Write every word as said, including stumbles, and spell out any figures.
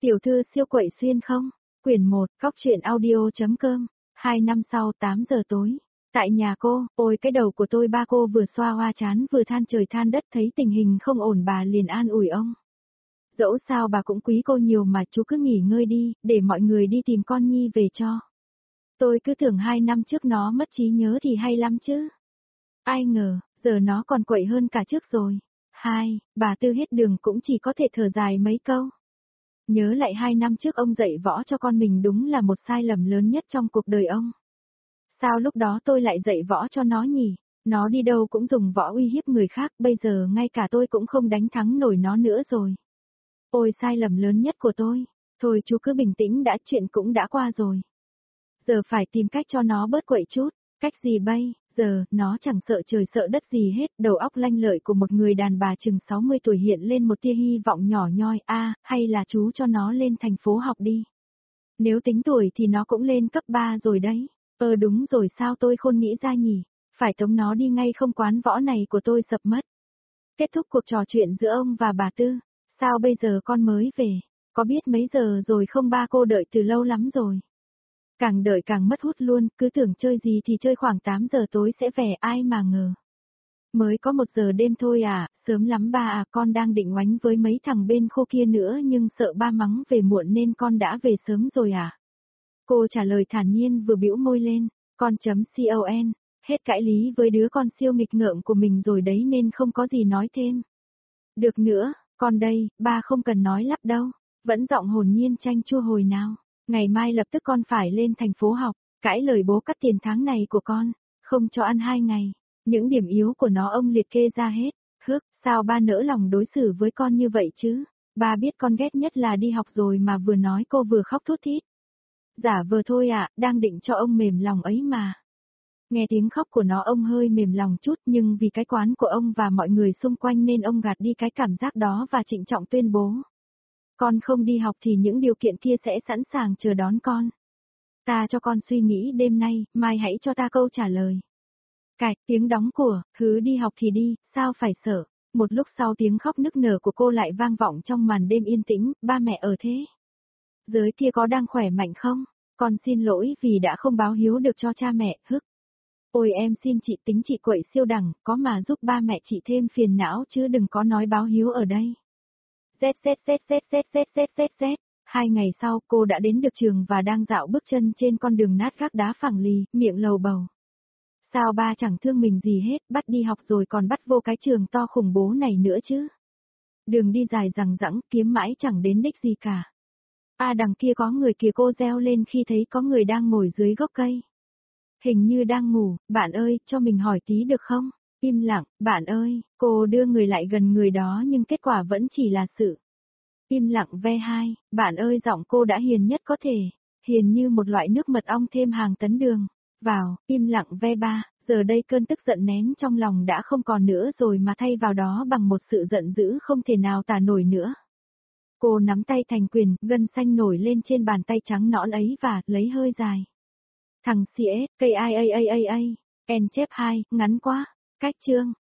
Tiểu thư siêu quậy xuyên không? Quyển một, Cóc truyện audio.com. Hai năm sau tám giờ tối. Tại nhà cô, ôi cái đầu của tôi ba cô vừa xoa hoa chán vừa than trời than đất thấy tình hình không ổn bà liền an ủi ông. Dẫu sao bà cũng quý cô nhiều mà chú cứ nghỉ ngơi đi, để mọi người đi tìm con Nhi về cho. Tôi cứ tưởng hai năm trước nó mất trí nhớ thì hay lắm chứ. Ai ngờ, giờ nó còn quậy hơn cả trước rồi. Hai, bà Tư hết đường cũng chỉ có thể thở dài mấy câu. Nhớ lại hai năm trước ông dạy võ cho con mình đúng là một sai lầm lớn nhất trong cuộc đời ông. Sao lúc đó tôi lại dạy võ cho nó nhỉ? Nó đi đâu cũng dùng võ uy hiếp người khác, bây giờ ngay cả tôi cũng không đánh thắng nổi nó nữa rồi. Ôi sai lầm lớn nhất của tôi. Thôi chú cứ bình tĩnh đã, chuyện cũng đã qua rồi. Giờ phải tìm cách cho nó bớt quậy chút. Cách gì bây? Giờ, nó chẳng sợ trời sợ đất gì hết, đầu óc lanh lợi của một người đàn bà chừng sáu mươi tuổi hiện lên một tia hy vọng nhỏ nhoi, a, à, hay là chú cho nó lên thành phố học đi. Nếu tính tuổi thì nó cũng lên cấp ba rồi đấy. Ờ đúng rồi, sao tôi khôn nghĩ ra nhỉ? Phải tống nó đi ngay không quán võ này của tôi sập mất. Kết thúc cuộc trò chuyện giữa ông và bà Tư. Sao bây giờ con mới về? Có biết mấy giờ rồi không, ba cô đợi từ lâu lắm rồi. Càng đợi càng mất hút luôn, cứ tưởng chơi gì thì chơi, khoảng tám giờ tối sẽ về, ai mà ngờ. Mới có một giờ đêm thôi à, sớm lắm ba à, con đang định oánh với mấy thằng bên khô kia nữa nhưng sợ ba mắng về muộn nên con đã về sớm rồi à. Cô trả lời thản nhiên vừa bĩu môi lên, con chấm con, hết cãi lý với đứa con siêu nghịch ngợm của mình rồi đấy nên không có gì nói thêm. Được nữa, con đây, ba không cần nói lắp đâu, vẫn giọng hồn nhiên chanh chua hồi nào. Ngày mai lập tức con phải lên thành phố học, cãi lời bố cắt tiền tháng này của con, không cho ăn hai ngày. Những điểm yếu của nó ông liệt kê ra hết. Hước, sao ba nỡ lòng đối xử với con như vậy chứ? Ba biết con ghét nhất là đi học rồi mà, vừa nói cô vừa khóc thút thít. Giả vờ thôi ạ, à, đang định cho ông mềm lòng ấy mà. Nghe tiếng khóc của nó ông hơi mềm lòng chút, nhưng vì cái quán của ông và mọi người xung quanh nên ông gạt đi cái cảm giác đó và trịnh trọng tuyên bố. Con không đi học thì những điều kiện kia sẽ sẵn sàng chờ đón con. Ta cho con suy nghĩ đêm nay, mai hãy cho ta câu trả lời. Cạch, tiếng đóng của, thứ đi học thì đi, sao phải sợ. Một lúc sau tiếng khóc nức nở của cô lại vang vọng trong màn đêm yên tĩnh, ba mẹ ở thế. Giới kia có đang khỏe mạnh không? Con xin lỗi vì đã không báo hiếu được cho cha mẹ, hức. Ôi em xin chị, tính chị quậy siêu đẳng, có mà giúp ba mẹ chị thêm phiền não chứ đừng có nói báo hiếu ở đây. Z Z Z Z Z Z Z Z Z. Hai ngày sau cô đã đến được trường và đang dạo bước chân trên con đường nát gác đá phẳng lì, miệng lầu bầu. Sao ba chẳng thương mình gì hết, bắt đi học rồi còn bắt vô cái trường to khủng bố này nữa chứ. Đường đi dài dằng dẵng, kiếm mãi chẳng đến đích gì cả. À đằng kia có người kìa, cô reo lên khi thấy có người đang ngồi dưới gốc cây. Hình như đang ngủ, bạn ơi, cho mình hỏi tí được không? Im lặng, bạn ơi, cô đưa người lại gần người đó nhưng kết quả vẫn chỉ là sự. Im lặng ve hai, bạn ơi, giọng cô đã hiền nhất có thể, hiền như một loại nước mật ong thêm hàng tấn đường. Vào, im lặng ve ba, giờ đây cơn tức giận nén trong lòng đã không còn nữa rồi mà thay vào đó bằng một sự giận dữ không thể nào tả nổi nữa. Cô nắm tay thành quyền, gân xanh nổi lên trên bàn tay trắng nõn ấy và lấy hơi dài. Thằng xê ét, cây ai a a a a, en chép hai, ngắn quá, cách chương.